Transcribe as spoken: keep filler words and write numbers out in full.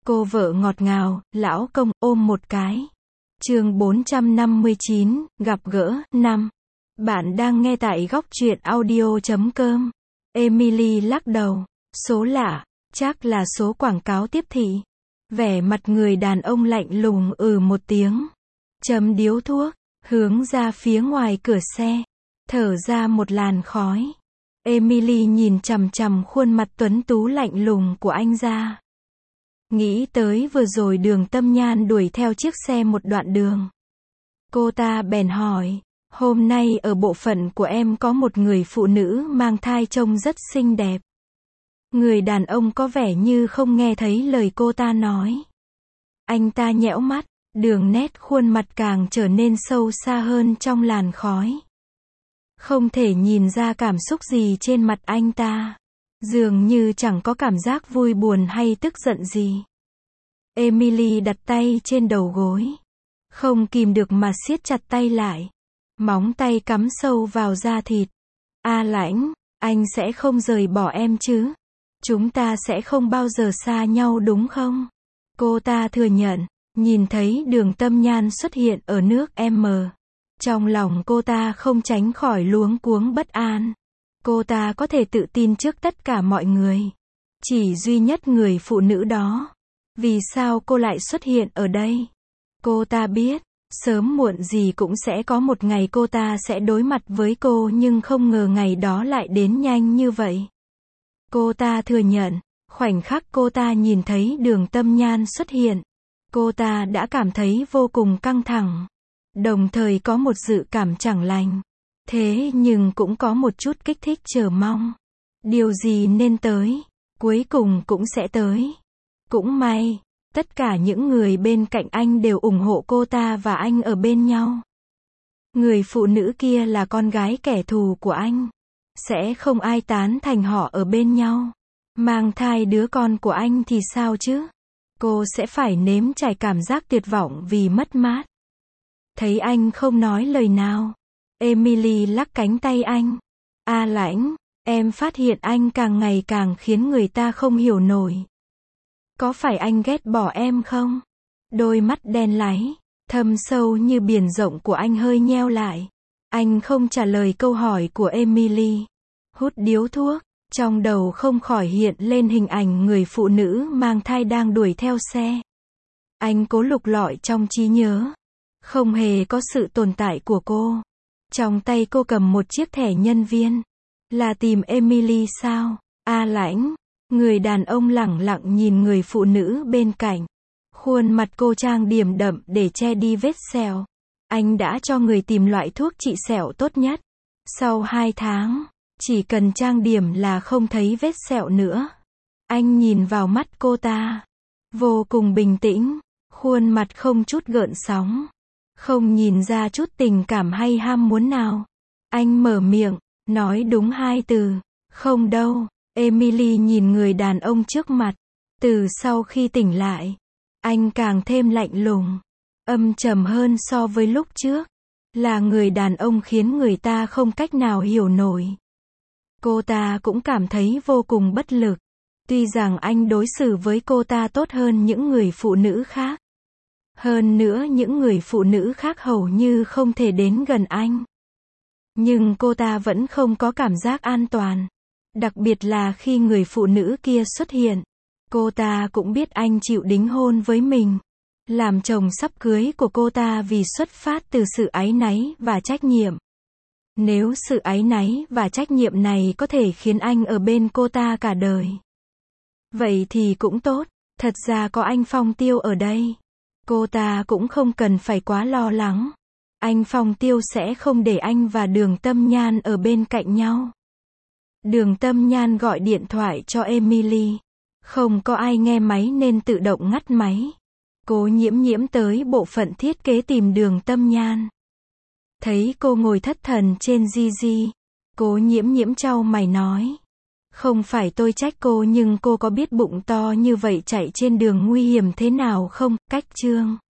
Cô vợ ngọt ngào, lão công, ôm một cái. Chương bốn trăm năm mươi chín, gặp gỡ, năm. Bạn đang nghe tại góc truyện audio chấm com. Emily lắc đầu. Số lạ, chắc là số quảng cáo tiếp thị. Vẻ mặt người đàn ông lạnh lùng ừ một tiếng. Châm điếu thuốc, hướng ra phía ngoài cửa xe. Thở ra một làn khói. Emily nhìn chằm chằm khuôn mặt tuấn tú lạnh lùng của anh ra. Nghĩ tới vừa rồi Đường Tâm Nhan đuổi theo chiếc xe một đoạn đường. Cô ta bèn hỏi, hôm nay ở bộ phận của em có một người phụ nữ mang thai trông rất xinh đẹp. Người đàn ông có vẻ như không nghe thấy lời cô ta nói. Anh ta nhẽo mắt, đường nét khuôn mặt càng trở nên sâu xa hơn trong làn khói. Không thể nhìn ra cảm xúc gì trên mặt anh ta. Dường như chẳng có cảm giác vui buồn hay tức giận gì. Emily đặt tay trên đầu gối. Không kìm được mà siết chặt tay lại. Móng tay cắm sâu vào da thịt. A Lãnh, anh sẽ không rời bỏ em chứ? Chúng ta sẽ không bao giờ xa nhau đúng không? Cô ta thừa nhận, nhìn thấy Đường Tâm Nhan xuất hiện ở nước M. Trong lòng cô ta không tránh khỏi luống cuống bất an. Cô ta có thể tự tin trước tất cả mọi người. Chỉ duy nhất người phụ nữ đó. Vì sao cô lại xuất hiện ở đây? Cô ta biết, sớm muộn gì cũng sẽ có một ngày cô ta sẽ đối mặt với cô, nhưng không ngờ ngày đó lại đến nhanh như vậy. Cô ta thừa nhận, khoảnh khắc cô ta nhìn thấy Đường Tâm Nhan xuất hiện, cô ta đã cảm thấy vô cùng căng thẳng. Đồng thời có một dự cảm chẳng lành. Thế nhưng cũng có một chút kích thích chờ mong. Điều gì nên tới, cuối cùng cũng sẽ tới. Cũng may, tất cả những người bên cạnh anh đều ủng hộ cô ta và anh ở bên nhau. Người phụ nữ kia là con gái kẻ thù của anh. Sẽ không ai tán thành họ ở bên nhau. Mang thai đứa con của anh thì sao chứ? Cô sẽ phải nếm trải cảm giác tuyệt vọng vì mất mát. Thấy anh không nói lời nào, Emily lắc cánh tay anh. A Lãnh, em phát hiện anh càng ngày càng khiến người ta không hiểu nổi. Có phải anh ghét bỏ em không? Đôi mắt đen láy, thâm sâu như biển rộng của anh hơi nheo lại. Anh không trả lời câu hỏi của Emily. Hút điếu thuốc, trong đầu không khỏi hiện lên hình ảnh người phụ nữ mang thai đang đuổi theo xe. Anh cố lục lọi trong trí nhớ. Không hề có sự tồn tại của cô. Trong tay cô cầm một chiếc thẻ nhân viên. Là tìm Emily sao? A Lãnh. Người đàn ông lẳng lặng nhìn người phụ nữ bên cạnh. Khuôn mặt cô trang điểm đậm để che đi vết sẹo. Anh đã cho người tìm loại thuốc trị sẹo tốt nhất. Sau hai tháng, chỉ cần trang điểm là không thấy vết sẹo nữa. Anh nhìn vào mắt cô ta. Vô cùng bình tĩnh. Khuôn mặt không chút gợn sóng. Không nhìn ra chút tình cảm hay ham muốn nào. Anh mở miệng, nói đúng hai từ. Không đâu. Emily nhìn người đàn ông trước mặt. Từ sau khi tỉnh lại, anh càng thêm lạnh lùng. Âm trầm hơn so với lúc trước. Là người đàn ông khiến người ta không cách nào hiểu nổi. Cô ta cũng cảm thấy vô cùng bất lực. Tuy rằng anh đối xử với cô ta tốt hơn những người phụ nữ khác. Hơn nữa những người phụ nữ khác hầu như không thể đến gần anh. Nhưng cô ta vẫn không có cảm giác an toàn. Đặc biệt là khi người phụ nữ kia xuất hiện. Cô ta cũng biết anh chịu đính hôn với mình. Làm chồng sắp cưới của cô ta vì xuất phát từ sự áy náy và trách nhiệm. Nếu sự áy náy và trách nhiệm này có thể khiến anh ở bên cô ta cả đời. Vậy thì cũng tốt. Thật ra có anh Phong Tiêu ở đây. Cô ta cũng không cần phải quá lo lắng. Anh Phong Tiêu sẽ không để anh và Đường Tâm Nhan ở bên cạnh nhau. Đường Tâm Nhan gọi điện thoại cho Emily. Không có ai nghe máy nên tự động ngắt máy. Cố Nhiễm Nhiễm tới bộ phận thiết kế tìm Đường Tâm Nhan. Thấy cô ngồi thất thần trên Gigi. Cố Nhiễm Nhiễm chau mày nói. Không phải tôi trách cô, nhưng cô có biết bụng to như vậy chạy trên đường nguy hiểm thế nào không? Cách Trương